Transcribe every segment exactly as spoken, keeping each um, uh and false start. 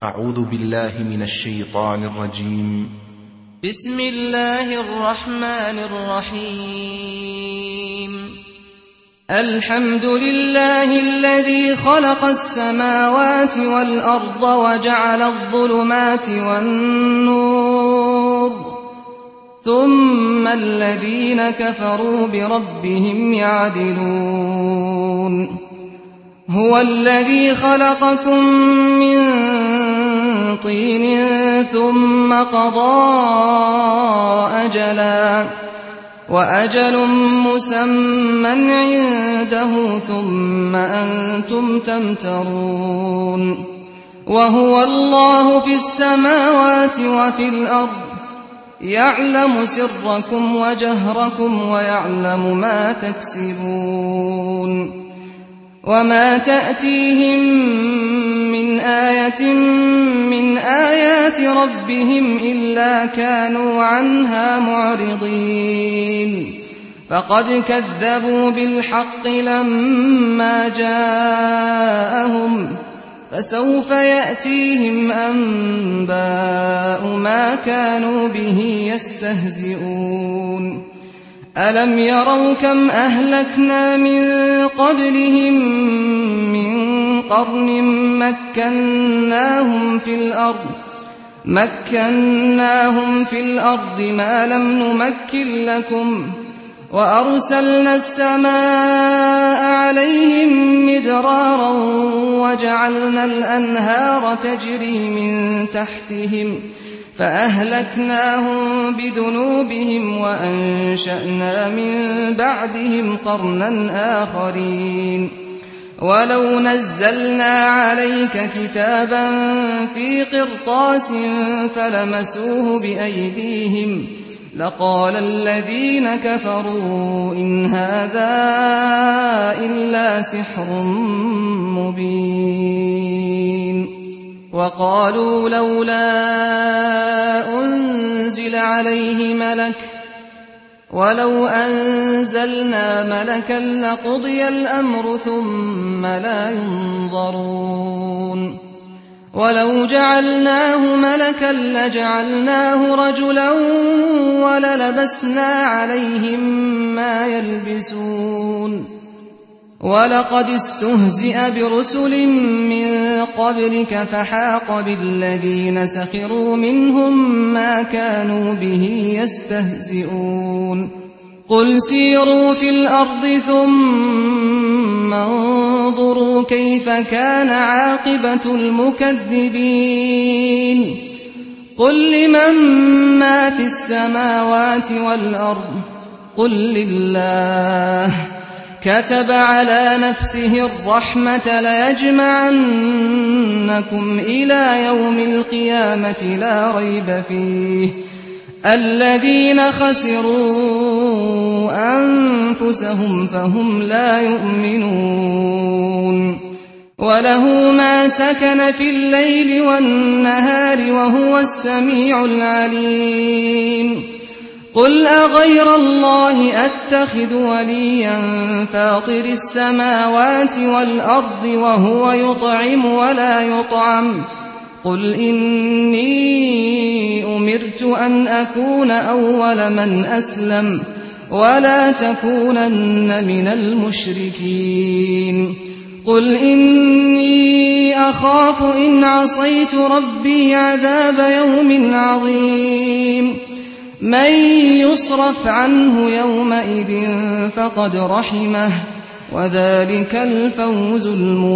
أعوذ بالله من الشيطان الرجيم. بسم الله الرحمن الرحيم. الحمد لله الذي خلق السماوات والأرض وجعل الظلمات والنور ثم الذين كفروا بربهم يعدلون. هو الذي خلقكم من طين ثم قضى أجلا وأجل مسمى عنده ثم أنتم تمترون. وهو الله في السماوات وفي الأرض يعلم سركم وجهركم ويعلم ما تكسبون. وما تأتيهم من آية من آيات ربهم إلا كانوا عنها معرضين. فقد كذبوا بالحق لما جاءهم فسوف يأتيهم أنباء ما كانوا به يستهزئون. ألم يروا كم أهلكنا من قبلهم من قرن مكناهم في الأرض مكناهم في الأرض ما لم نمكن لكم وأرسلنا السماء عليهم مدرارا وجعلنا الأنهار تجري من تحتهم فأهلكناهم بذنوبهم وأنشأنا من بعدهم قرنا آخرين. ولو نزلنا عليك كتابا في قرطاس فلمسوه بأيديهم لقال الذين كفروا إن هذا إلا سحر مبين. وقالوا لولا أنزل عليه ملك ولو أنزلنا ملكا لقضي الأمر ثم لا ينظرون. ولو جعلناه ملكا لجعلناه رجلا وللبسنا عليهم ما يلبسون. ولقد استهزئ برسل من قبلك فحاق بالذين سخروا منهم ما كانوا به يستهزئون. قل سيروا في الأرض ثم انظروا كيف كان عاقبة المكذبين. قل لمن ما في السماوات والأرض قل لله كتب على نفسه الرحمة ليجمعنكم إلى يوم القيامة لا ريب فيه الذين خسروا أنفسهم فهم لا يؤمنون. وله ما سكن في الليل والنهار وهو السميع العليم. قل أغير الله أتخذ وليا فاطر السماوات والأرض وهو يطعم ولا يطعم قل إني أمرت أن أكون أول من أسلم ولا تكونن من المشركين. قل إني أخاف إن عصيت ربي عذاب يوم عظيم. من يصرف عنه يومئذ فقد رحمه وذلك الفوز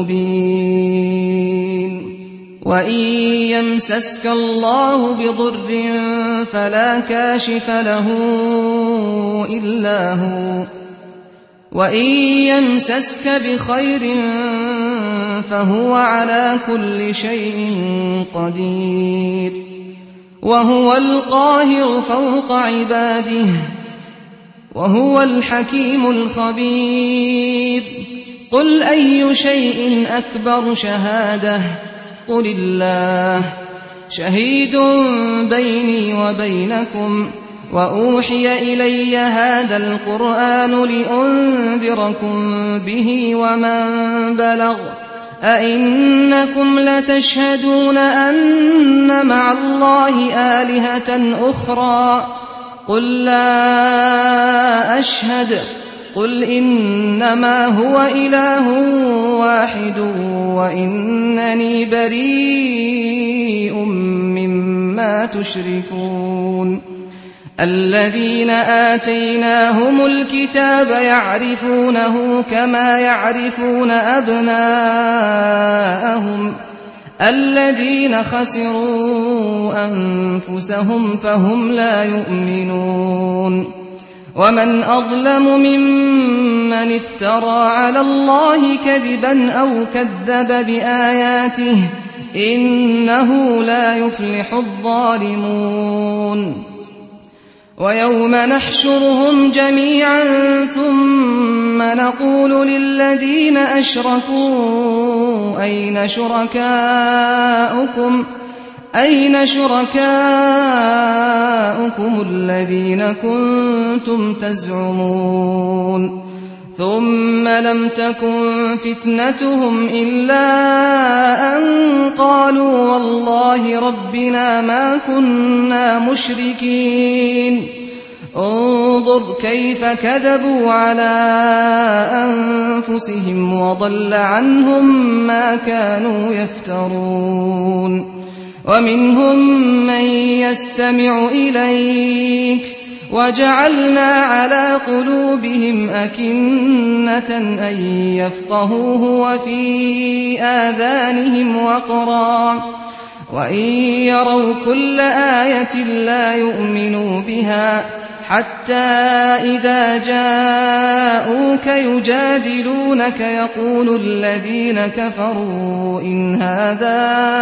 المبين. وإن يمسسك الله بضر فلا كاشف له إلا هو وإن يمسسك بخير فهو على كل شيء قدير. وهو القاهر فوق عباده وهو الحكيم الخبير. قل أي شيء أكبر شهادة قل الله شهيد بيني وبينكم وأوحي إلي هذا القرآن لأنذركم به ومن بلغ أئنكم لتشهدون أن مع الله آلهة أخرى قل لا أشهد قل إنما هو إله واحد وإنني بريء مما تشركون الذين آتيناهم الكتاب يعرفونه كما يعرفون أبناءهم الذين خسروا أنفسهم فهم لا يؤمنون ومن أظلم ممن افترى على الله كذبا أو كذب بآياته إنه لا يفلح الظالمون ويوم نحشرهم جميعا ثم نقول للذين أشركوا أين شركاؤكم أين شركاؤكم الذين كنتم تزعمون ثم لم تكن فتنتهم إلا أن قالوا والله ربنا ما كنا مشركين انظر كيف كذبوا على أنفسهم وضل عنهم ما كانوا يفترون ومنهم من يستمع إليك وجعلنا على قلوبهم أكنة أن يفقهوه وفي آذانهم وقرا وإن يروا كل آية لا يؤمنوا بها حتى إذا جاءوك يجادلونك يقول الذين كفروا إن هذا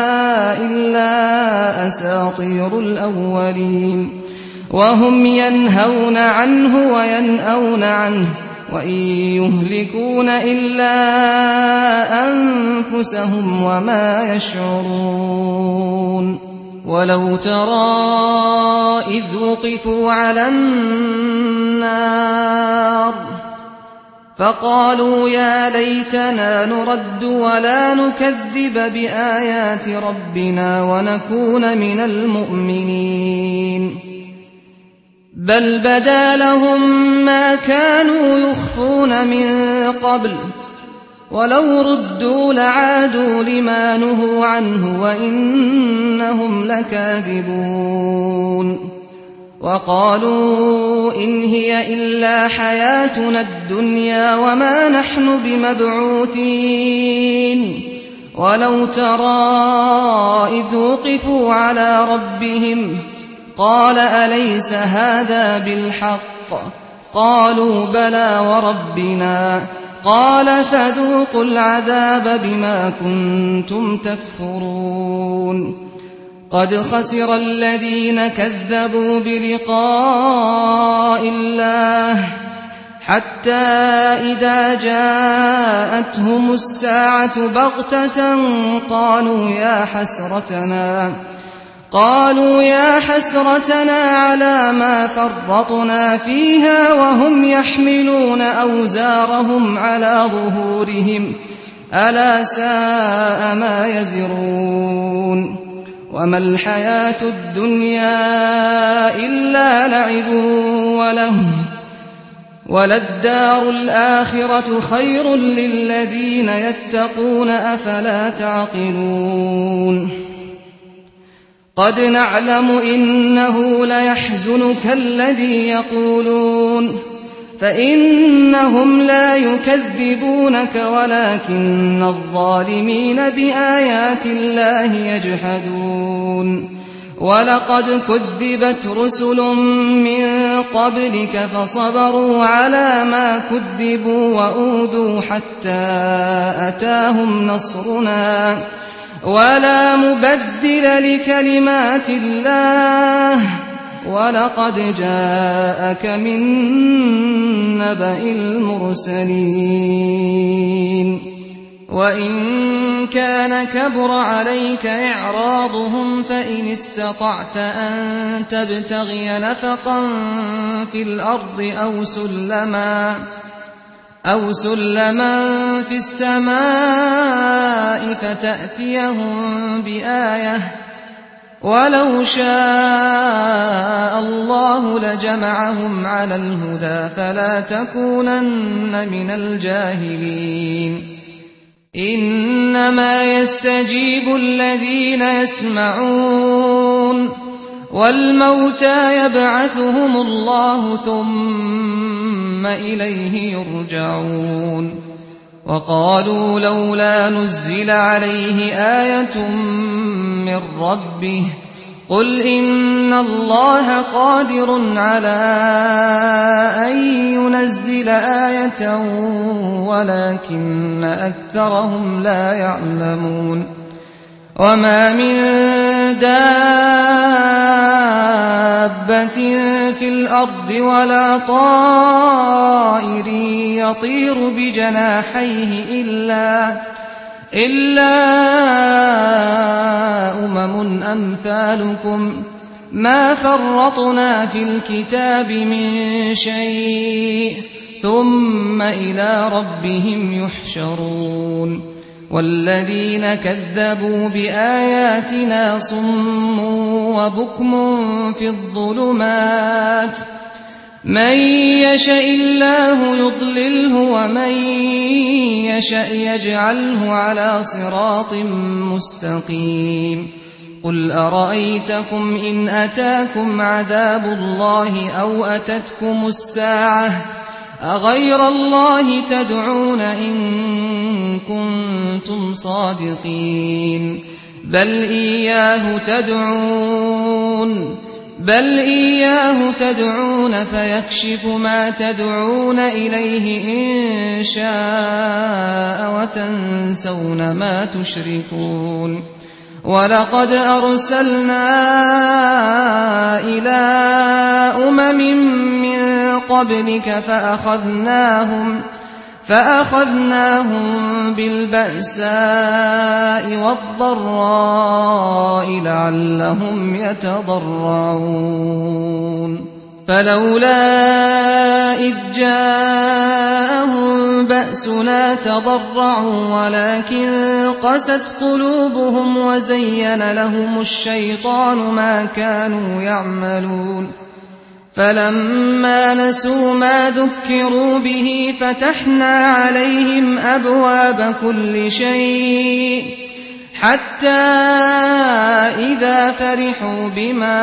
إلا أساطير الأولين وهم ينهون عنه وينأون عنه وإن يهلكون إلا أنفسهم وما يشعرون ولو ترى إذ وقفوا على النار فقالوا يا ليتنا نرد ولا نكذب بآيات ربنا ونكون من المؤمنين بل بدا لهم ما كانوا يخفون من قبل ولو ردوا لعادوا لما نهوا عنه وإنهم لكاذبون وقالوا إن هي إلا حياتنا الدنيا وما نحن بمبعوثين ولو ترى إذ وقفوا على ربهم قال أليس هذا بالحق قالوا بلى وربنا قال فذوقوا العذاب بما كنتم تكفرون قد خسر الذين كذبوا بلقاء الله حتى إذا جاءتهم الساعة بغتة قالوا يا حسرتنا قالوا يا حسرتنا على ما فرطنا فيها وهم يحملون أوزارهم على ظهورهم ألا ساء ما يزرون وما الحياة الدنيا إلا لعب ولهو وللدار الآخرة خير للذين يتقون أفلا تعقلون قد نعلم إنه ليحزنك الذي يقولون فإنهم لا يكذبونك ولكن الظالمين بآيات الله يجحدون ولقد كذبت رسل من قبلك فصبروا على ما كذبوا وأوذوا حتى أتاهم نصرنا ولا مبدل لكلمات الله ولقد جاءك من نبأ المرسلين وإن كان كبر عليك إعراضهم فإن استطعت أن تبتغي نفقا في الأرض أو سلما أو سلما في السماء فتأتيهم بآية ولو شاء الله لجمعهم على الهدى فلا تكونن من الجاهلين إنما يستجيب الذين يسمعون والموتى يبعثهم الله ثم إليه يرجعون وقالوا لولا نزل عليه آية من ربه قل إن الله قادر على أن ينزل آية ولكن أكثرهم لا يعلمون وما من دابة في الأرض ولا طائر يطير بجناحيه إلا إلا أمم أمثالكم ما فرطنا في الكتاب من شيء ثم إلى ربهم يحشرون والذين كذبوا بآياتنا صم وبكم في الظلمات من يشاء الله يضلله ومن يشاء يجعله على صراط مستقيم قل أرأيتكم إن أتاكم عذاب الله أو أتتكم الساعة أغير الله تدعون إن كنتم صادقين بل إياه تدعون بل إياه تدعون فيكشف ما تدعون إليه إن شاء وتنسون ما تشركون ولقد أرسلنا إلى أمم من قبلك فأخذناهم فأخذناهم بالبأساء والضراء لعلهم يتضرعون فلولا إذ جاءهم بأسنا تضرعوا ولكن قست قلوبهم وزين لهم الشيطان ما كانوا يعملون فلما نسوا ما ذكروا به فتحنا عليهم أبواب كل شيء حتى إذا فرحوا بما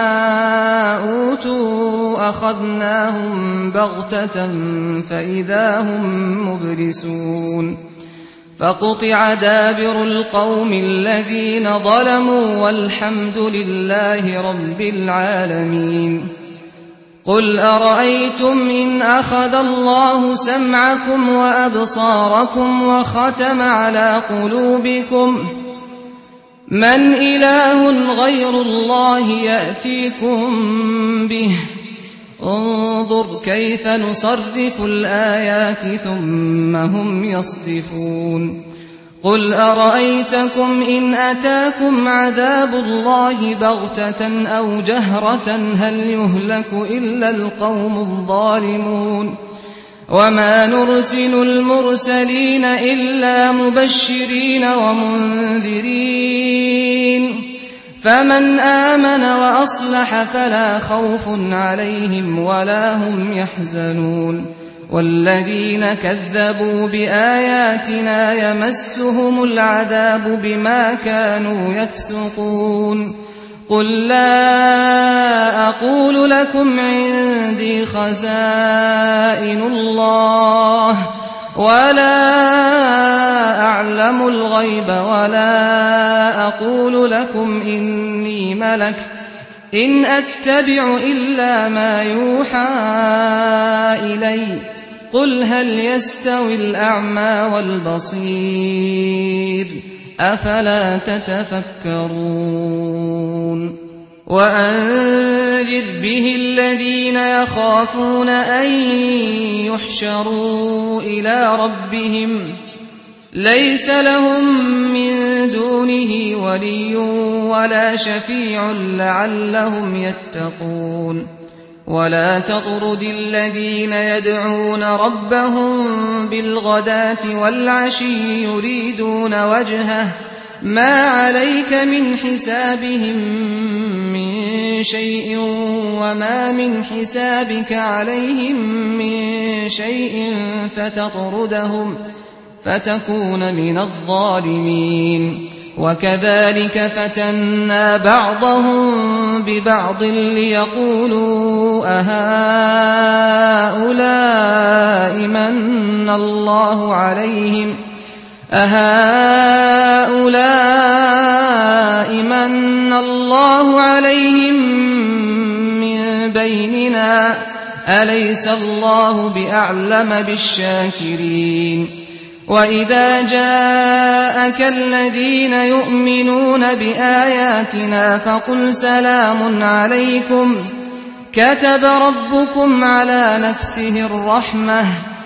أوتوا أخذناهم بغتة فإذا هم مبلسون فقطع دابر القوم الذين ظلموا والحمد لله رب العالمين قل أرأيتم إن أخذ الله سمعكم وأبصاركم وختم على قلوبكم من إله غير الله يأتيكم به انظر كيف نصرف الآيات ثم هم يصدفون قل أرأيتكم إن أتاكم عذاب الله بغتة أو جهرة هل يهلك إلا القوم الظالمون وما نرسل المرسلين إلا مبشرين ومنذرين فمن آمن وأصلح فلا خوف عليهم ولا هم يحزنون والذين كذبوا بآياتنا يمسهم العذاب بما كانوا يفسقون قل لا أقول لكم عندي خزائن الله ولا أعلم الغيب ولا أقول لكم إني ملك إن أتبع إلا ما يوحى إلي قل هل يستوي الأعمى والبصير أفلا تتفكرون وأنذر به الذين يخافون أن يحشروا إلى ربهم ليس لهم من دونه ولي ولا شفيع لعلهم يتقون ولا تطرد الذين يدعون ربهم بالغداة والعشي يريدون وجهه ما عليك من حسابهم من شيء وما من حسابك عليهم من شيء فتطردهم فتكون من الظالمين. وكذلك فتنا بعضهم ببعض ليقولوا أهؤلاء من الله عليهم أهؤلاء من الله عليهم من بيننا أليس الله بأعلم بالشاكرين. وإذا جاءك الذين يؤمنون بآياتنا فقل سلام عليكم كتب ربكم على نفسه الرحمة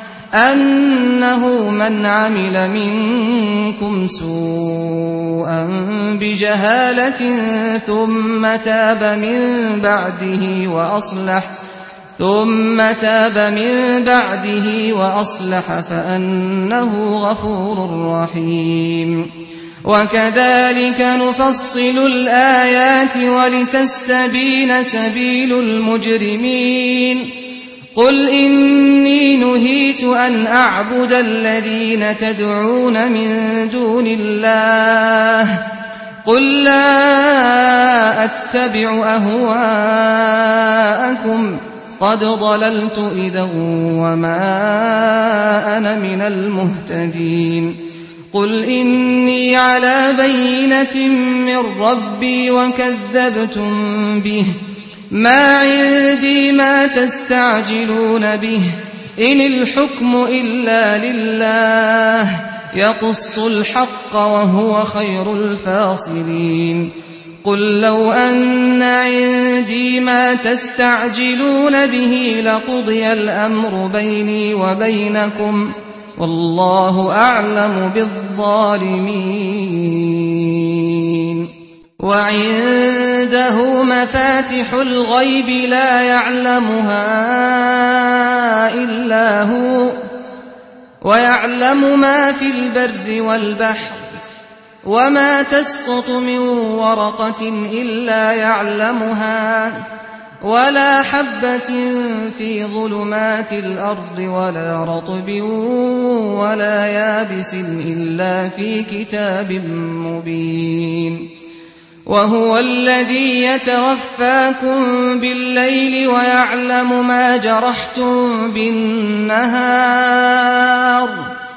أنه من عمل منكم سوءا بجهالة ثم تاب من بعده وأصلح ثم تاب من بعده وأصلح فأنه غفور رحيم. وكذلك نفصل الآيات ولتستبين سبيل المجرمين. قل إني نهيت أن أعبد الذين تدعون من دون الله قل لا أتبع أهواءكم قد ضللت إذا وما أنا من المهتدين. قل إني على بينة من ربي وكذبتم به ما عندي ما تستعجلون به إن الحكم إلا لله يقص الحق وهو خير الفاصلين. قل لو أن عندي ما تستعجلون به لقضي الأمر بيني وبينكم والله أعلم بالظالمين. وعنده مفاتح الغيب لا يعلمها إلا هو ويعلم ما في البر والبحر وما تسقط من ورقة إلا يعلمها ولا حبة في ظلمات الأرض ولا رطب ولا يابس إلا في كتاب مبين. وهو الذي يتوفاكم بالليل ويعلم ما جرحتم بالنهار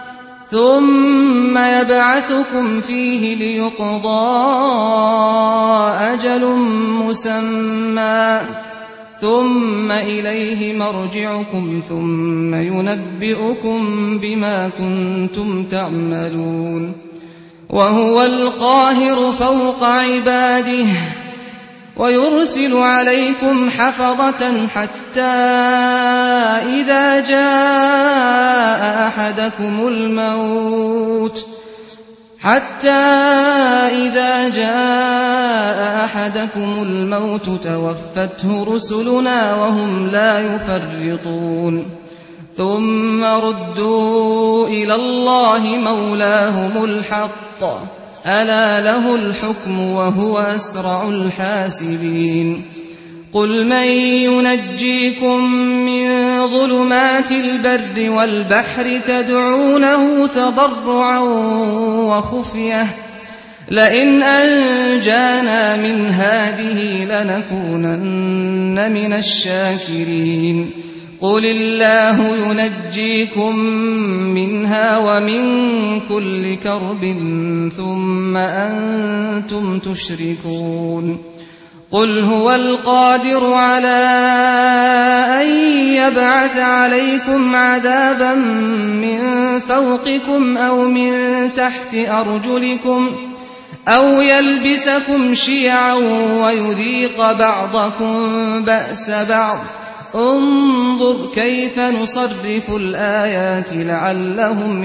ثم يبعثكم فيه ليقضى أجل مسمى ثم إليه مرجعكم ثم ينبئكم بما كنتم تعملون. وهو القاهر فوق عباده ويرسل عليكم حفظة حتى إذا جاء أحدكم الموت حتى إذا جاء أحدكم الموت توفته رسلنا وهم لا يفرطون ثم ردوا إلى الله مولاهم الحق ألا له الحكم وهو أسرع الحاسبين. قل من ينجيكم من ظلمات البر والبحر تدعونه تضرعا وخفية لئن أنجانا من هذه لنكونن من الشاكرين. قل الله ينجيكم منها ومن كل كرب ثم أنتم تشركون. قل هو القادر على أن يبعث عليكم عذابا من فوقكم أو من تحت أرجلكم أو يلبسكم شيعا ويذيق بعضكم بأس بعض انظر كيف نصرف الآيات لعلهم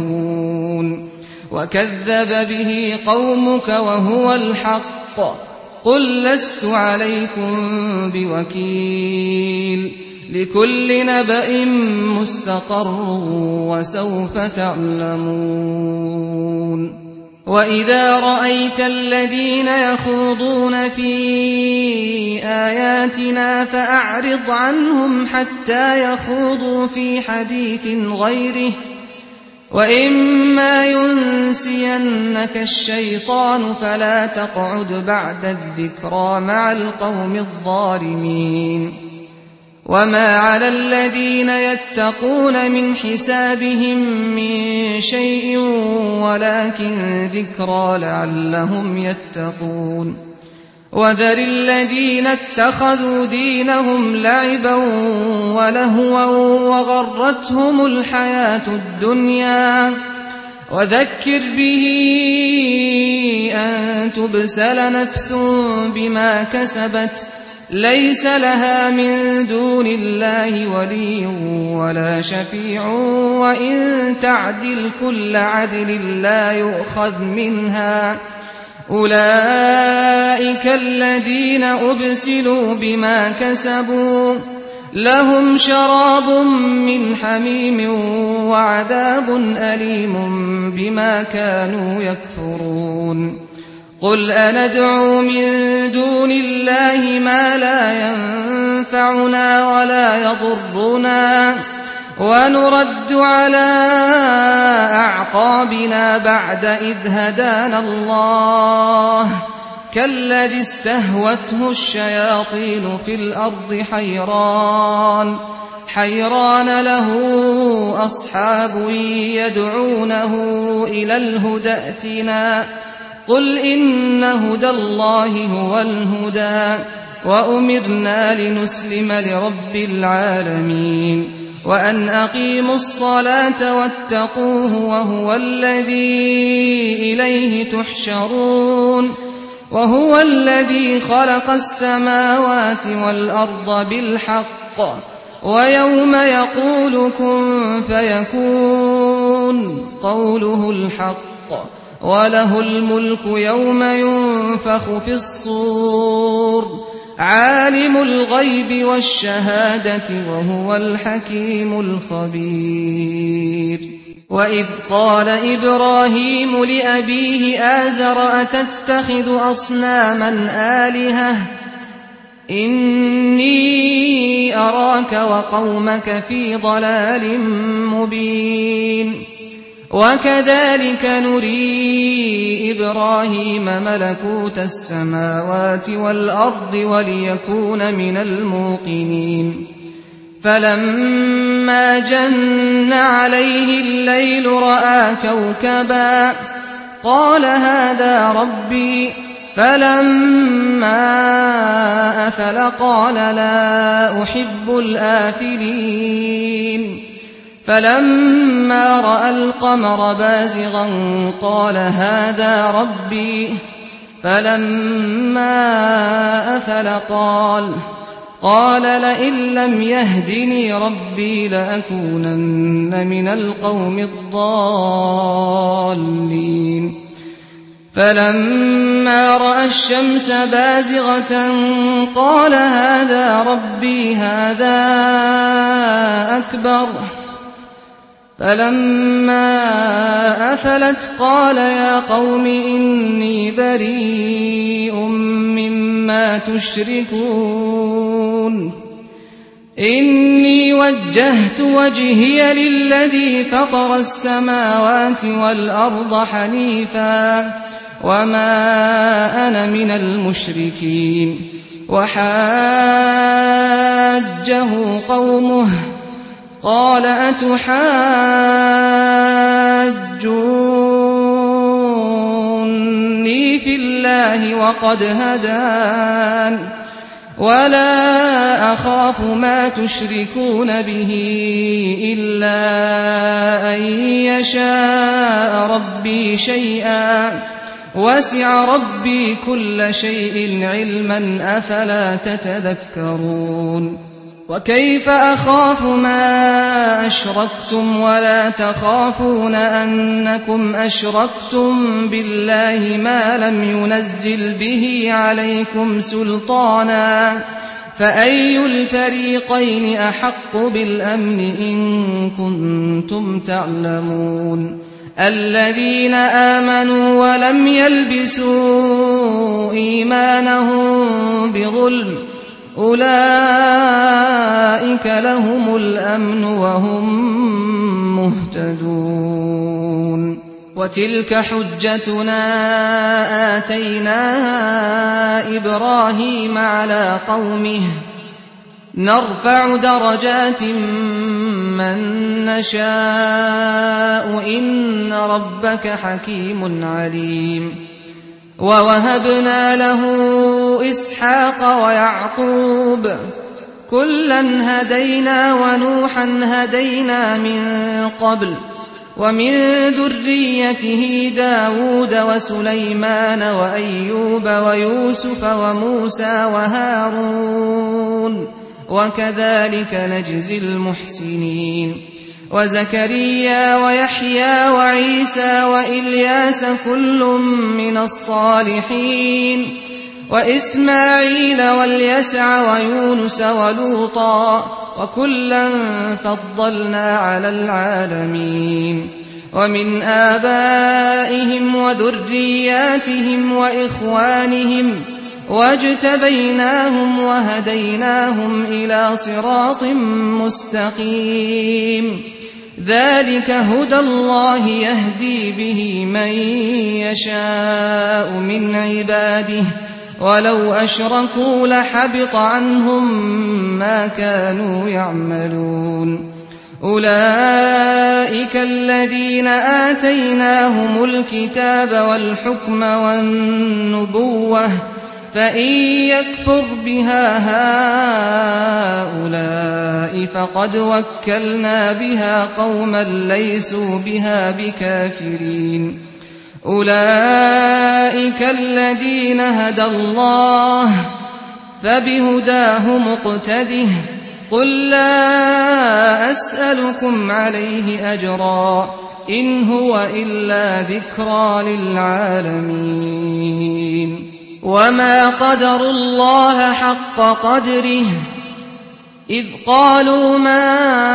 يفقهون. وكذب به قومك وهو الحق قل لست عليكم بوكيل لكل نبأ مستقر وسوف تعلمون وإذا رأيت الذين يخوضون في آياتنا فأعرض عنهم حتى يخوضوا في حديث غيره وإما ينسينك الشيطان فلا تقعد بعد الذكرى مع القوم الظالمين وما على الذين يتقون من حسابهم من شيء ولكن ذكرى لعلهم يتقون وذر الذين اتخذوا دينهم لعبا ولهوا وغرتهم الحياة الدنيا وذكر به أن تبسل نفس بما كسبت ليس لها من دون الله ولي ولا شفيع وإن تعدل كل عدل لا يؤخذ منها أولئك الذين أبسلوا بما كسبوا لهم شراب من حميم وعذاب أليم بما كانوا يكفرون قل أندعو من دون الله ما لا ينفعنا ولا يضرنا ونرد على أعقابنا بعد إذ هدانا الله كالذي استهوته الشياطين في الأرض حيران حيران له أصحاب يدعونه إلى الهدى ائتنا قل إن هدى الله هو الهدى وأمرنا لنسلم لرب العالمين وأن أقيموا الصلاة واتقوه وهو الذي إليه تحشرون وهو الذي خلق السماوات والأرض بالحق ويوم يقول كن فيكون قوله الحق وله الملك يوم ينفخ في الصور عالم الغيب والشهادة وهو الحكيم الخبير وإذ قال إبراهيم لأبيه آزر أتتخذ أصناما آلهة إني أراك وقومك في ضلال مبين وكذلك نري إبراهيم ملكوت السماوات والأرض وليكون من الموقنين فلما جن عليه الليل رأى كوكبا قال هذا ربي فلما أفل قال لا أحب الآفلين فلما رأى القمر بازغا قال هذا ربي فلما أفل قال قال لئن لم يهدني ربي لأكونن من القوم الضالين فلما رأى الشمس بازغة قال هذا ربي هذا أكبر فلما أفلت قال يا قوم إني بريء مما تشركون إني وجهت وجهي للذي فطر السماوات والأرض حنيفا وما أنا من المشركين وحاجه قومه قال أتحاجوني في الله وقد هدان ولا أخاف ما تشركون به إلا أن يشاء ربي شيئا وسع ربي كل شيء علما أفلا تتذكرون وكيف أخاف ما أشركتم ولا تخافون أنكم أشركتم بالله ما لم ينزل به عليكم سلطانا فأي الفريقين أحق بالأمن إن كنتم تعلمون الذين آمنوا ولم يلبسوا إيمانهم بظلم أولئك لهم الأمن وهم مهتدون وتلك حجتنا آتيناها إبراهيم على قومه نرفع درجات من نشاء إن ربك حكيم عليم ووهبنا له إسحاق ويعقوب كلا هدينا ونوحا هدينا من قبل ومن ذريته داود وسليمان وأيوب ويوسف وموسى وهارون وكذلك نجزي المحسنين وزكريا ويحيى وعيسى وإلياس كل من الصالحين وإسماعيل واليسع ويونس ولوطا وكلا فضلنا على العالمين ومن آبائهم وذرياتهم وإخوانهم واجتبيناهم وهديناهم إلى صراط مستقيم ذلك هدى الله يهدي به من يشاء من عباده ولو أشركوا لحبط عنهم ما كانوا يعملون أولئك الذين آتيناهم الكتاب والحكم والنبوة فإن يكفر بها هؤلاء فقد وكلنا بها قوما ليسوا بها بكافرين أولئك الذين هدى الله فبهداه مقتده قل لا أسألكم عليه أجرا إن هو إلا ذكرى للعالمين وما قدروا الله حق قدره إذ قالوا ما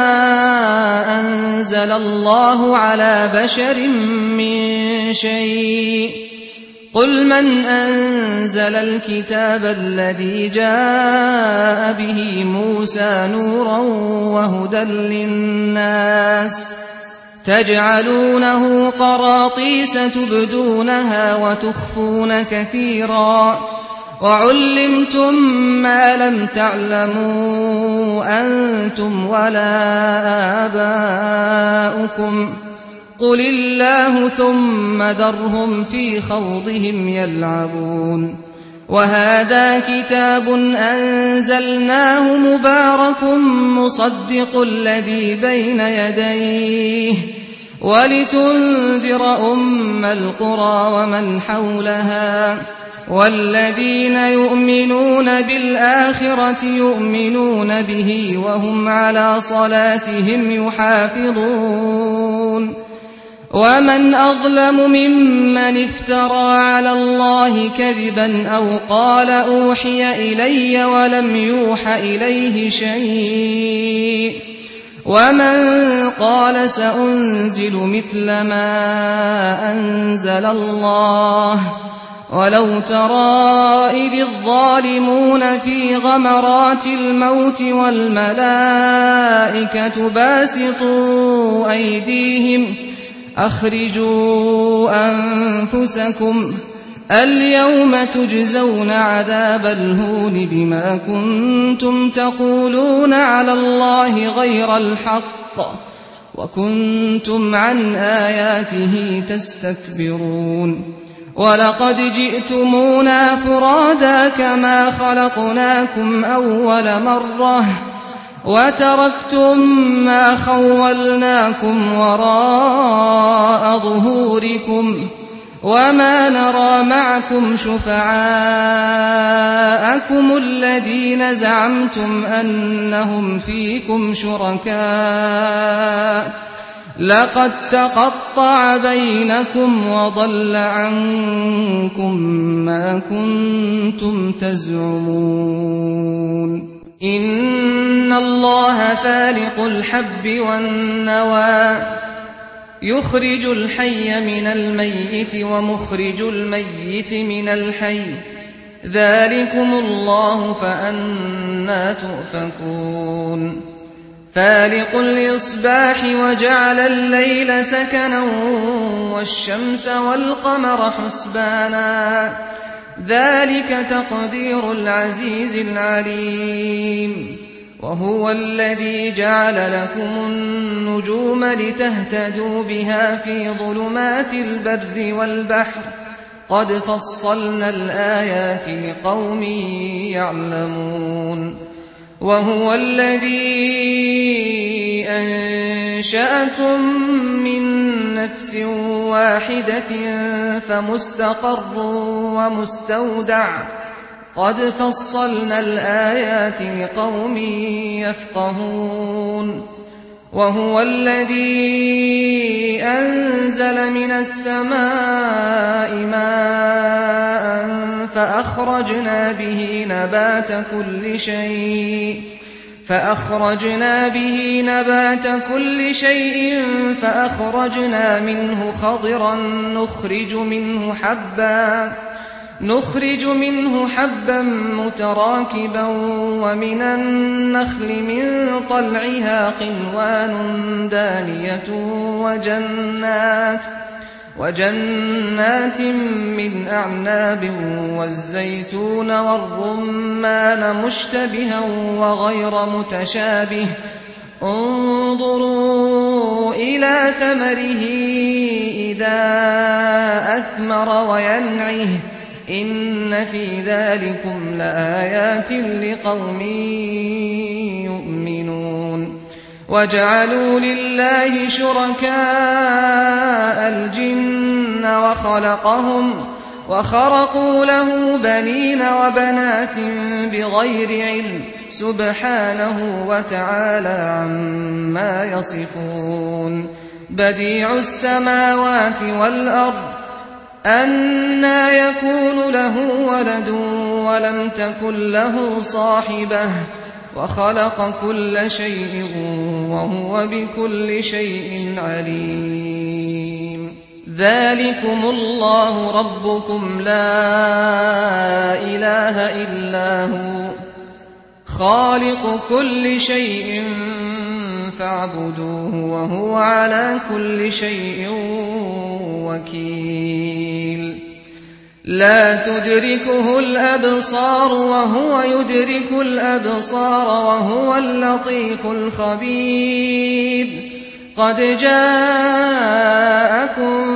أنزل الله على بشر من شيء قل من أنزل الكتاب الذي جاء به موسى نورا وهدى للناس تجعلونه قراطيس تبدونها وتخفون كثيرا وعلمتم ما لم تعلموا أنتم ولا آباؤكم قل الله ثم ذرهم في خوضهم يلعبون وهذا كتاب أنزلناه مبارك مصدق الذي بين يديه ولتنذر أم القرى ومن حولها والذين يؤمنون بالآخرة يؤمنون به وهم على صلاتهم يحافظون ومن أظلم ممن افترى على الله كذبا أو قال أوحي إلي ولم يوح إليه شيء ومن قال سأنزل مثل ما أنزل الله ولو ترى إذ الظالمون في غمرات الموت والملائكة باسطوا أيديهم أخرجوا أنفسكم اليوم تجزون عذاب الهون بما كنتم تقولون على الله غير الحق وكنتم عن آياته تستكبرون ولقد جئتمونا فرادا كما خلقناكم أول مرة وتركتم ما خولناكم وراء ظهوركم وما نرى معكم شفعاءكم جاءكم الذين زعمتم أنهم فيكم شركاء لقد تقطع بينكم وضل عنكم ما كنتم تزعمون إن الله فالق الحب والنوى يخرج الحي من الميت ومخرج الميت من الحي ذلكم الله فأنى تؤفكون فالق الإصباح وجعل الليل سكنا والشمس والقمر حسبانا ذلك تقدير العزيز العليم وهو الذي جعل لكم النجوم لتهتدوا بها في ظلمات البر والبحر قد فصلنا الآيات لقوم يعلمون وهو الذي أنشأكم من نفس واحدة فمستقر ومستودع قد فصلنا الآيات لقوم يفقهون وهو الذي أنزل من السماء ماء فأخرجنا به نبات كل شيء فأخرجنا به نبات كل شيء فأخرجنا منه خضرا نخرج منه حبا نخرج منه حبا متراكبا ومن النخل من طلعها قنوان دانية وجنات وجنات من أعناب والزيتون والرمان مشتبها وغير متشابه انظروا إلى ثمره إذا أثمر وينعه إن في ذلكم لآيات لقوم يؤمنون وجعلوا لله شركاء الجن وخلقهم وخرقوا له بنين وبنات بغير علم سبحانه وتعالى عما يصفون بديع السماوات والأرض أنى يكون له ولد ولم تكن له صاحبة وخلق كل شيء وهو بكل شيء عليم ذلكم الله ربكم لا إله إلا هو خالق كل شيء فاعبدوه وهو على كل شيء وكيل لا تدركه الأبصار وهو يدرك الأبصار وهو اللطيف الخبير قد جاءكم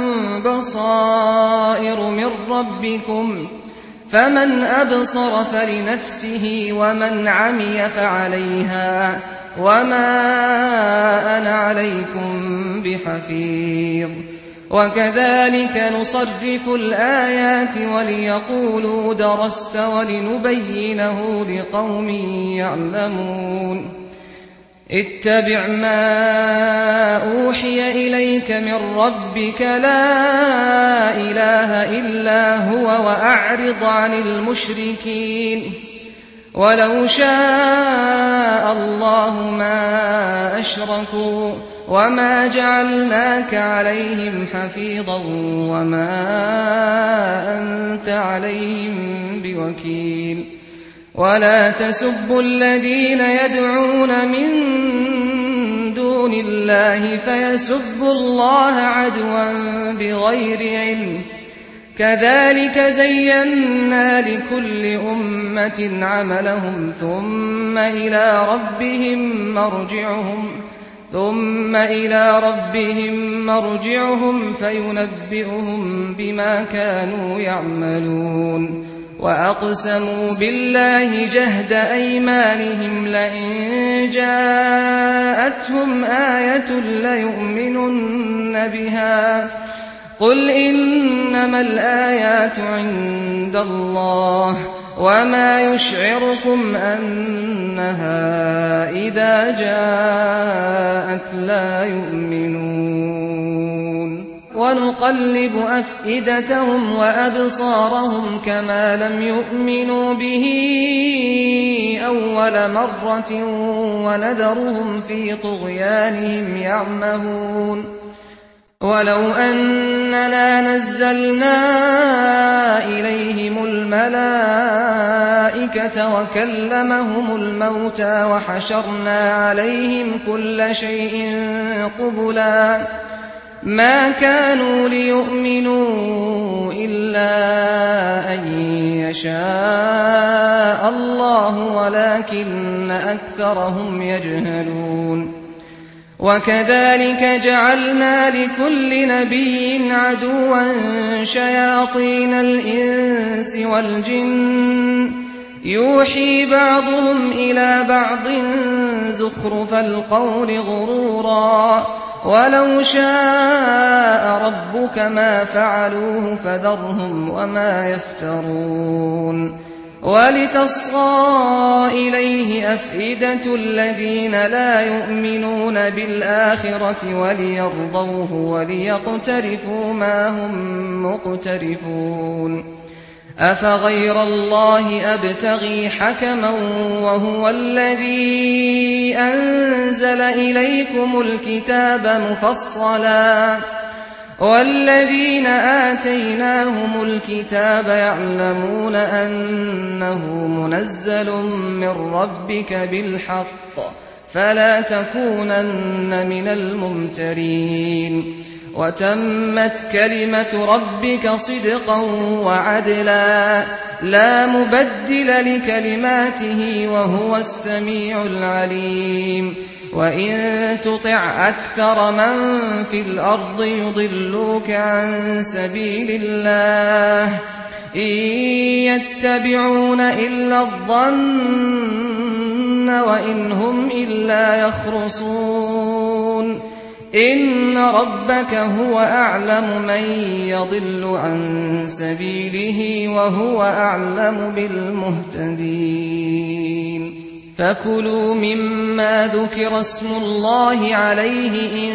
بصائر من ربكم فمن أبصر فلنفسه ومن عمي فعليها وما أنا عليكم بحفيظ وكذلك نصرف الآيات وليقولوا درست ولنبينه لقوم يعلمون اتبع ما أوحي إليك من ربك لا إله إلا هو وأعرض عن المشركين ولو شاء الله ما أشركوا وما جعلناك عليهم حفيظا وما أنت عليهم بوكيل ولا تسبوا الذين يدعون من دون الله فيسبوا الله عدوا بغير علم كذلك زينا لكل أمة عملهم ثم إلى ربهم مرجعهم ثم إلى ربهم مرجعهم فينبئهم بما كانوا يعملون وأقسموا بالله جهد أيمانهم لئن جاءتهم آية ليؤمنن بها قل إنما الآيات عند الله وما يشعركم أنها إذا جاءت لا يؤمنون ونقلب أفئدتهم وأبصارهم كما لم يؤمنوا به أول مرة ونذرهم في طغيانهم يعمهون ولو أننا نزلنا إليهم الملائكة وكلمهم الموتى وحشرنا عليهم كل شيء قبلا ما كانوا ليؤمنوا إلا أن يشاء الله ولكن أكثرهم يجهلون وكذلك جعلنا لكل نبي عدوا شياطين الإنس والجن يوحي بعضهم إلى بعض زخرف القول غرورا ولو شاء ربك ما فعلوه فذرهم وما يفترون ولتصغى إليه أفئدة الذين لا يؤمنون بالآخرة وليرضوه وليقترفوا ما هم مقترفون أفغير الله أبتغي حكما وهو الذي أنزل إليكم الكتاب مفصلا والذين آتيناهم الكتاب يعلمون أنه منزل من ربك بالحق فلا تكونن من الممترين وتمت كلمة ربك صدقا وعدلا لا مبدل لكلماته وهو السميع العليم وإن تطع أكثر من في الأرض يضلوك عن سبيل الله إن يتبعون إلا الظن وإن هم إلا يخرصون إن ربك هو أعلم من يضل عن سبيله وهو أعلم بالمهتدين فكلوا مما ذكر اسم الله عليه إن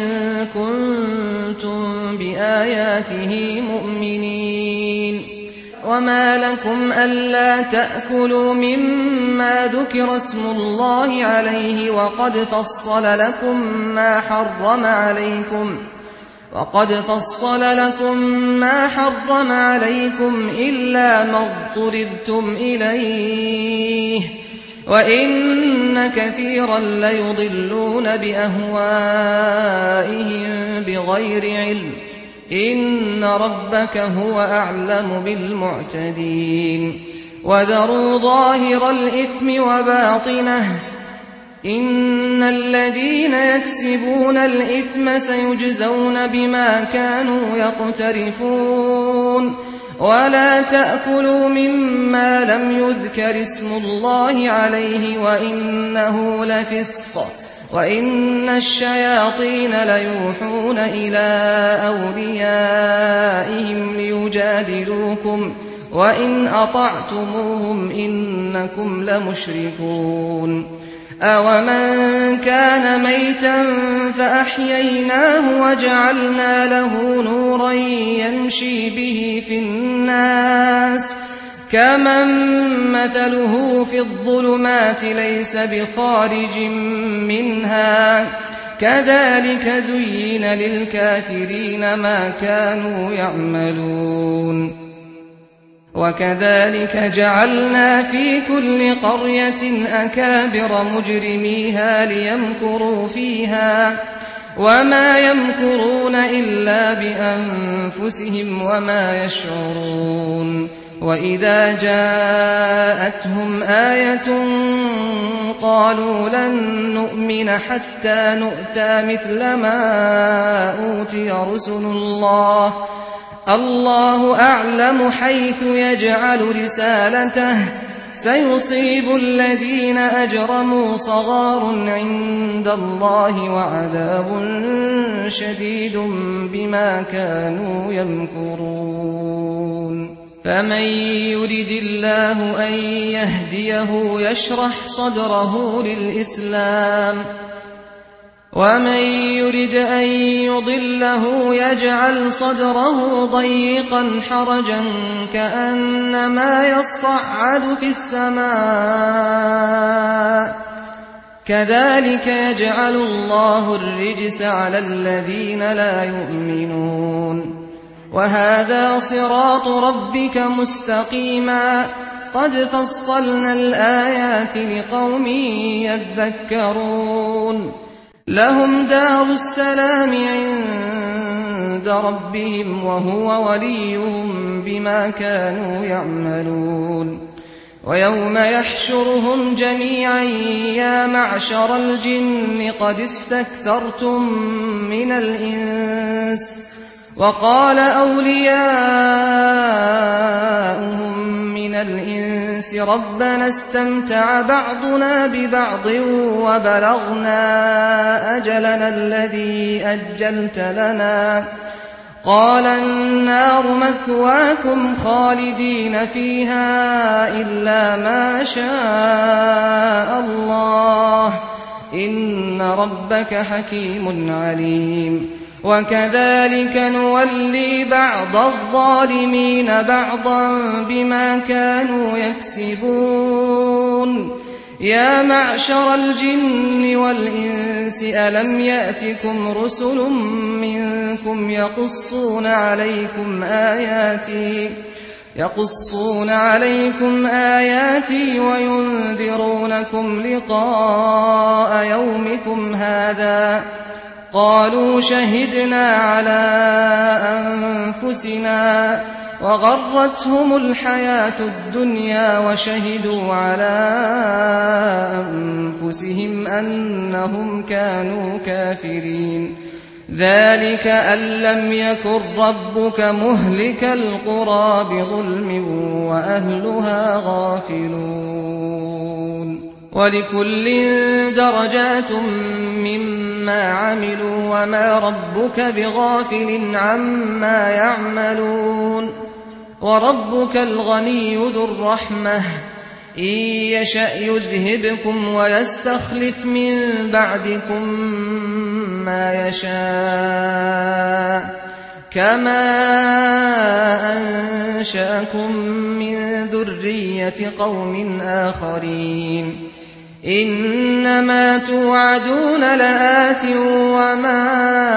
كنتم بآياته مؤمنين وما لكم ألا تأكلوا مما ذكر اسم الله عليه وقد فصل لكم ما حرم عليكم وقد فصل لكم ما حرم عليكم إلا ما اضطررتم إليه وإن كثيرا ليضلون بأهوائهم بغير علم إن ربك هو أعلم بالمعتدين وذروا ظاهر الإثم وباطنه إن الذين يكسبون الإثم سيجزون بما كانوا يقترفون ولا تأكلوا مما لم يذكر اسم الله عليه وإنه لفسق وإن الشياطين ليوحون إلى أوليائهم ليجادلوكم وإن أطعتموهم إنكم لمشركون أومن كان ميتا فأحييناه وجعلنا له نورا يمشي به في الناس كمن مثله في الظلمات ليس بخارج منها كذلك زين للكافرين ما كانوا يعملون وكذلك جعلنا في كل قرية أكابر مجرميها ليمكروا فيها وما يمكرون إلا بأنفسهم وما يشعرون وإذا جاءتهم آية قالوا لن نؤمن حتى نؤتى مثل ما أوتي رسل الله الله أعلم حيث يجعل رسالته سيصيب الذين أجرموا صغار عند الله وعذاب شديد بما كانوا يمكرون فمن يرد الله أن يهديه يشرح صدره للإسلام ومن يرد أن يضله يجعل صدره ضيقا حرجا كأنما يصعد في السماء كذلك يجعل الله الرجس على الذين لا يؤمنون وهذا صراط ربك مستقيما قد فصلنا الآيات لقوم يذكرون لهم دار السلام عند ربهم وهو وليهم بما كانوا يعملون ويوم يحشرهم جميعا يا معشر الجن قد استكثرتم من الإنس وقال أولياؤهم من الإنس ربنا استمتع بعضنا ببعض وبلغنا أجلنا الذي أجلت لنا قال النار مثواكم خالدين فيها إلا ما شاء الله إن ربك حكيم عليم وكذلك نولي بعض الظالمين بعضا بما كانوا يكسبون يا معشر الجن والإنس ألم يأتكم رسل منكم يقصون عليكم آياتي يقصون عليكم آياتي وينذرونكم لقاء يومكم هذا قالوا شهدنا على أنفسنا وغرتهم الحياة الدنيا وشهدوا على أنفسهم أنهم كانوا كافرين ذلك أن لم يكن ربك مهلك القرى بظلم وأهلها غافلون ولكل درجات مما عملوا وما ربك بغافل عما يعملون وربك الغني ذو الرحمة إن يشأ يذهبكم ويستخلف من بعدكم ما يشاء كما أنشأكم من ذرية قوم آخرين إنما توعدون لآت وما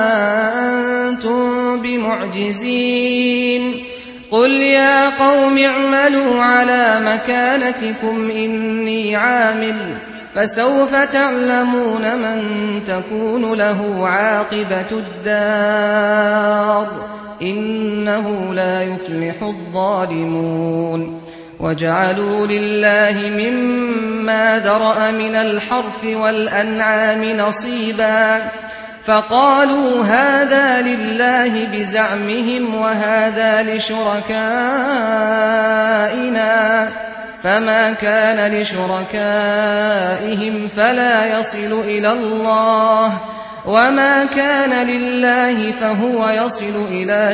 أنتم بمعجزين قل يا قوم اعملوا على مكانتكم إني عامل فسوف تعلمون من تكون له عاقبة الدار إنه لا يفلح الظالمون وجعلوا لله مما ذرأ من الحرث والأنعام نصيبا فقالوا هذا لله بزعمهم وهذا لشركائنا فما كان لشركائهم فلا يصل إلى الله وما كان لله فهو يصل إلى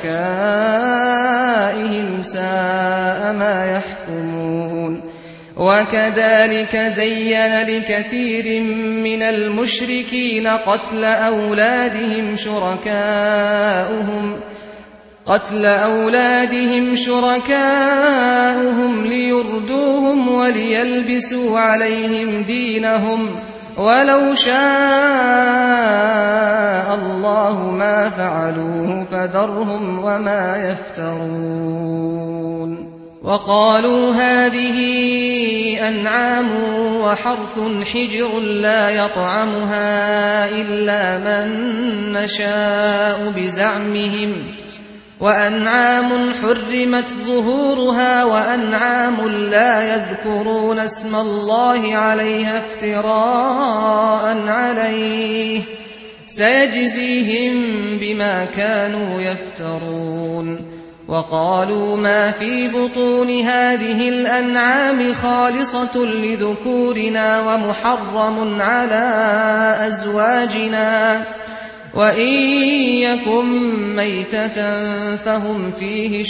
شركائهم ساء ما يحكمون وكذلك زين لكثير من المشركين قتل أولادهم شركاؤهم قتل أولادهم شركاؤهم ليردوهم وليلبسوا عليهم دينهم ولو شاء الله ما فعلوه فذرهم وما يفترون وقالوا هذه أنعام وحرث حجر لا يطعمها إلا من نشاء بزعمهم وأنعام حرمت ظهورها وأنعام لا يذكرون اسم الله عليها افتراء عليه سيجزيهم بما كانوا يفترون وقالوا ما في بطون هذه الأنعام خالصة لذكورنا ومحرم على أزواجنا وإن يكن ميتة فهم فيه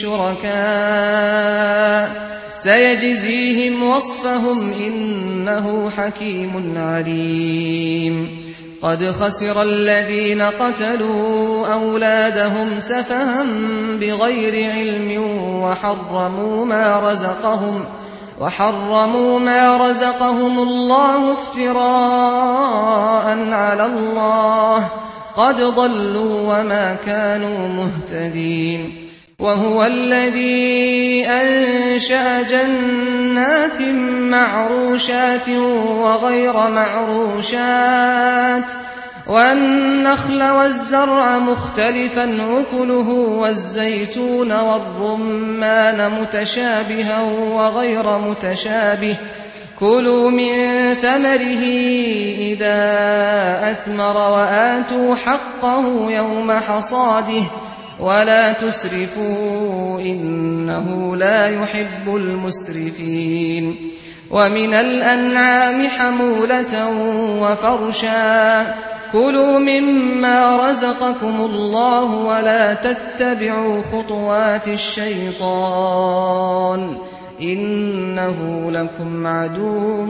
شركاء سيجزيهم وصفهم إنه حكيم عليم قد خسر الذين قتلوا أولادهم سفها بغير علم وحرموا ما رزقهم وحرموا ما رزقهم الله افتراء على الله قد ضلوا وما كانوا مهتدين وهو الذي أنشأ جنات معروشات وغير معروشات والنخل والزرع مختلفا أكله والزيتون والرمان متشابها وغير متشابه كلوا من ثمره إذا أثمر وآتوا حقه يوم حصاده ولا تسرفوا إنه لا يحب المسرفين ومن الأنعام حمولة وفرشا كلوا مما رزقكم الله ولا تتبعوا خطوات الشيطان إنه لكم عدو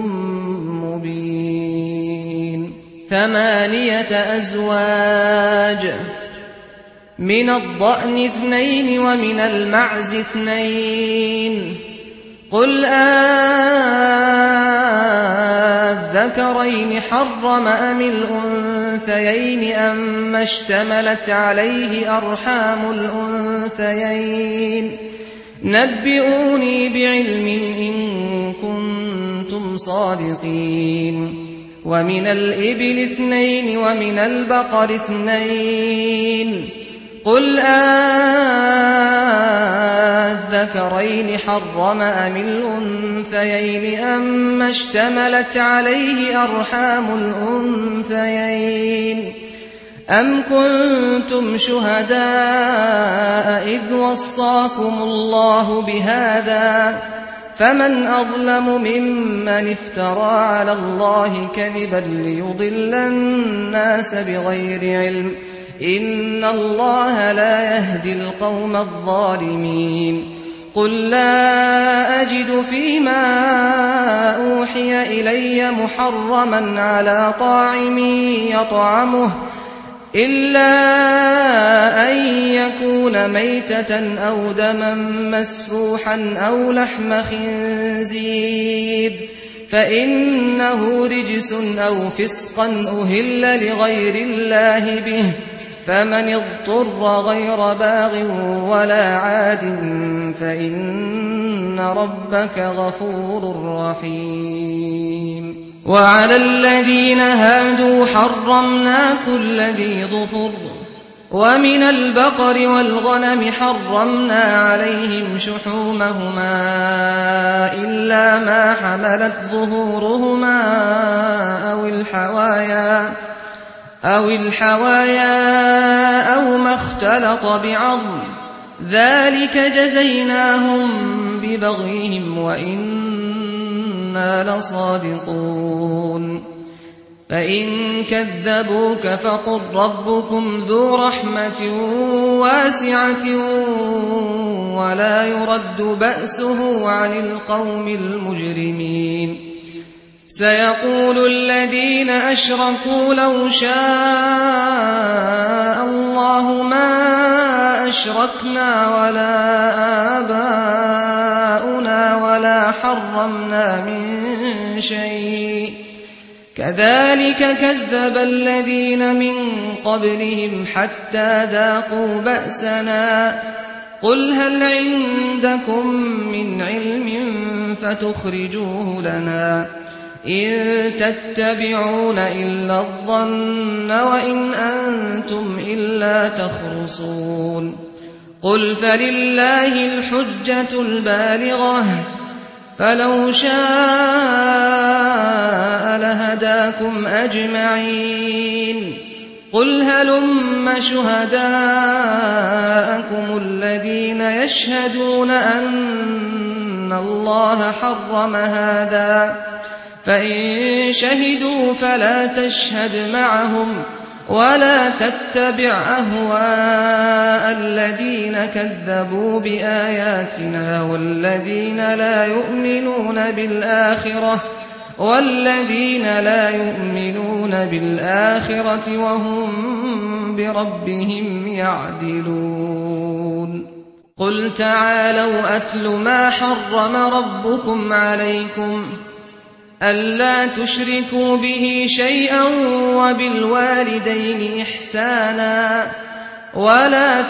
مبين ثمانية أزواج من الضأن اثنين ومن المعز اثنين قل أذكرين حرم أم الأنثيين أما اشتملت عليه أرحام الأنثيين نبئوني بعلم إن كنتم صادقين ومن الإبل اثنين ومن البقر اثنين قل أذكرين حرم أم الأنثيين أما اشتملت عليه أرحام الأنثيين أم كنتم شهداء إذ وصاكم الله بهذا فمن أظلم ممن افترى على الله كذبا ليضل الناس بغير علم إن الله لا يهدي القوم الظالمين قل لا أجد فيما أوحي إلي محرما على طاعم يطعمه إلا أن يكون ميتة أو دما مسفوحا أو لحم خنزير فإنه رجس أو فسقا أهل لغير الله به فمن اضطر غير باغ ولا عاد فإن ربك غفور رحيم وعلى الذين هادوا حرمنا كل ذي ظفر ومن البقر والغنم حرمنا عليهم شحومهما إلا ما حملت ظهورهما أو الحوايا أو الحوايا أو ما اختلط بعظم ذلك جزيناهم ببغيهم وإنا لصادقون فإن كذبوك فقل ربكم ذو رحمة واسعة ولا يرد بأسه عن القوم المجرمين سيقول الذين أشركوا لو شاء الله ما أشركنا ولا آباؤنا ولا حرمنا من شيء كذلك كذب الذين من قبلهم حتى ذاقوا بأسنا قل هل عندكم من علم فتخرجوه لنا إن تتبعون إلا الظن وإن أنتم إلا تخرصون قل فلله الحجة البالغة فلو شاء لهداكم أجمعين قل هلم شهداءكم الذين يشهدون أن الله حرم هذا فإن شهدوا فلا تشهد معهم ولا تتبع أهواء الذين كذبوا بآياتنا والذين لا يؤمنون بالآخرة والذين لا يؤمنون بالآخرة وهم بربهم يعدلون قل تعالوا أتل ما حرم ربكم عليكم ألا تشركوا به شيئا وبالوالدين إحسانا ولا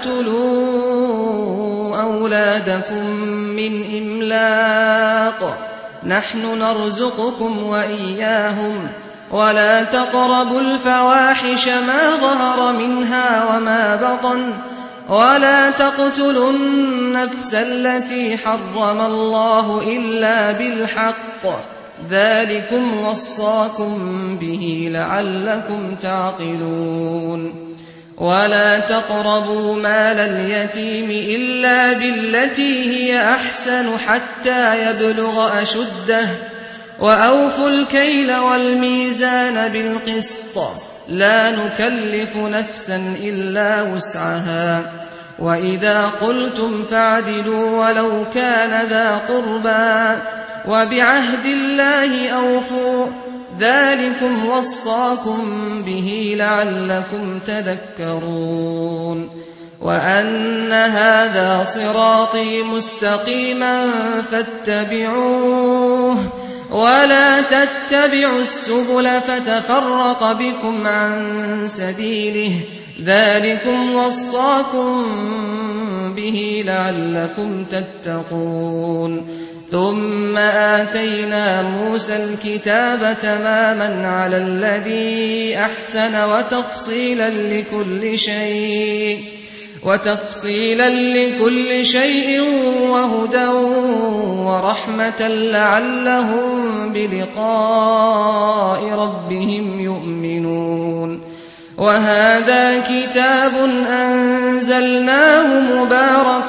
تقتلوا أولادكم من إملاق نحن نرزقكم وإياهم ولا تقربوا الفواحش ما ظهر منها وما بطن ولا تقتلوا النفس التي حرم الله إلا بالحق ذلكم وصاكم به لعلكم تعقلون ولا تقربوا مال اليتيم إلا بالتي هي أحسن حتى يبلغ أشده وأوفوا الكيل والميزان بالقسط لا نكلف نفسا إلا وسعها وإذا قلتم فاعدلوا ولو كان ذا قربى وبعهد الله أوفوا ذلكم وصاكم به لعلكم تذكرون وأن هذا صراطي مستقيما فاتبعوه ولا تتبعوا السبل فتفرق بكم عن سبيله ذلكم وصاكم به لعلكم تتقون ثم آتينا موسى الكتاب تماما على الذي أحسن وتفصيلا لكل شيء وتفصيلا لكل شيء وهدى ورحمة لعلهم بلقاء ربهم يؤمنون وهذا كتاب أنزلناه مبارك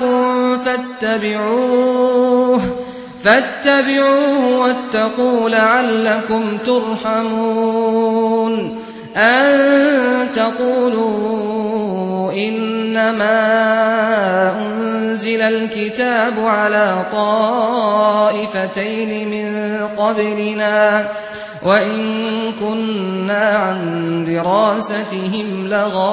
فاتبعوه فاتبعوه واتقوا لعلكم ترحمون أن تقولوا إنما أنزل الكتاب على طائفتين من قبلنا وإن كنا عن دراستهم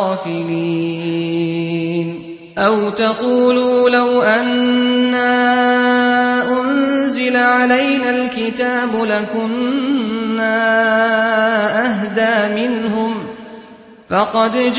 لغافلين أو تقولوا لو أنا أنزل علينا الكتاب لكنا أهدى منهم فقد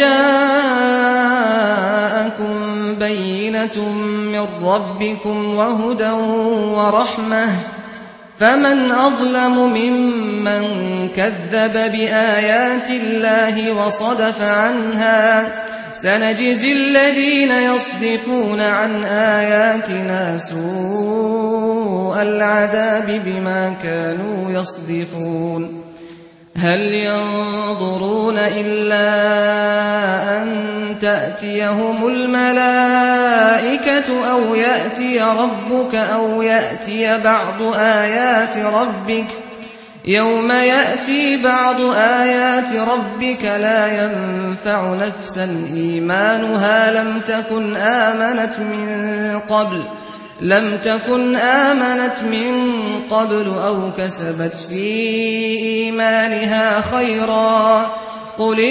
جاءكم بينة من ربكم وهدى ورحمة فمن أظلم ممن كذب بآيات الله وصدف عنها سنجزي الذين يصدفون عن آياتنا سوء العذاب بما كانوا يصدفون هل ينظرون إلا أن تأتيهم الملائكة أو يأتي ربك أو يأتي بعض آيات ربك يوم يأتي بعض آيات ربك لا ينفع نفسا إيمانها لم تكن آمنت من قبل لم تكن آمنت من قبل أو كسبت في إيمانها خيرا قل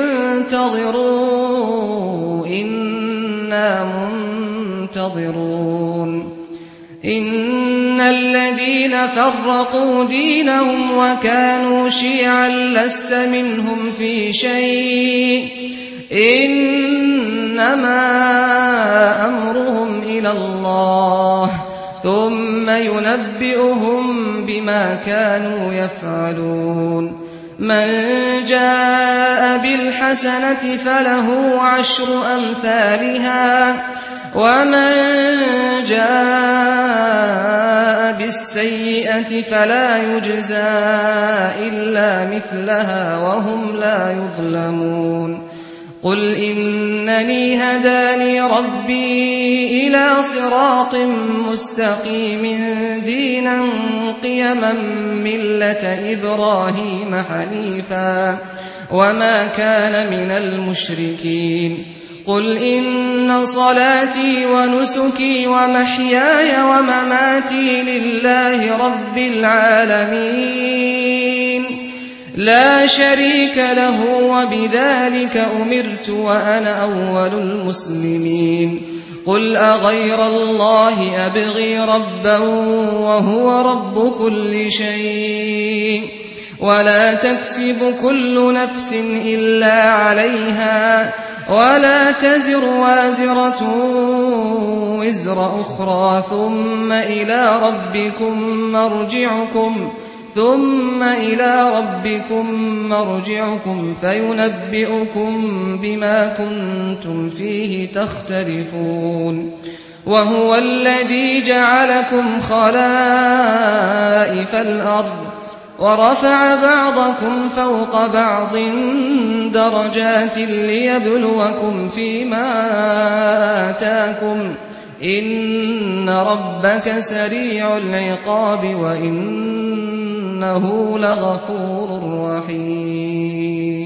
انتظروا إنا منتظرون إن الذين فرقوا دينهم وكانوا شيعا لست منهم في شيء إنما أمرهم إلى الله ثم ينبئهم بما كانوا يفعلون من جاء بالحسنة فله عشر أمثالها ومن جاء بالسيئة فلا يجزى إلا مثلها وهم لا يظلمون قل إنني هداني ربي إلى صراط مستقيم دينا قيما ملة إبراهيم حنيفا وما كان من المشركين قل إن صلاتي ونسكي ومحياي ومماتي لله رب العالمين لا شريك له وبذلك أمرت وأنا أول المسلمين قل أغير الله أبغي ربا وهو رب كل شيء ولا تكسب كل نفس إلا عليها ولا تزر وازرة وزر أخرى ثم إلى ربكم مرجعكم ثم إلى ربكم مرجعكم فينبئكم بما كنتم فيه تختلفون وهو الذي جعلكم خلائف الأرض ورفع بعضكم فوق بعض درجات ليبلوكم فيما آتاكم إن ربك سريع العقاب وإنه لغفور رحيم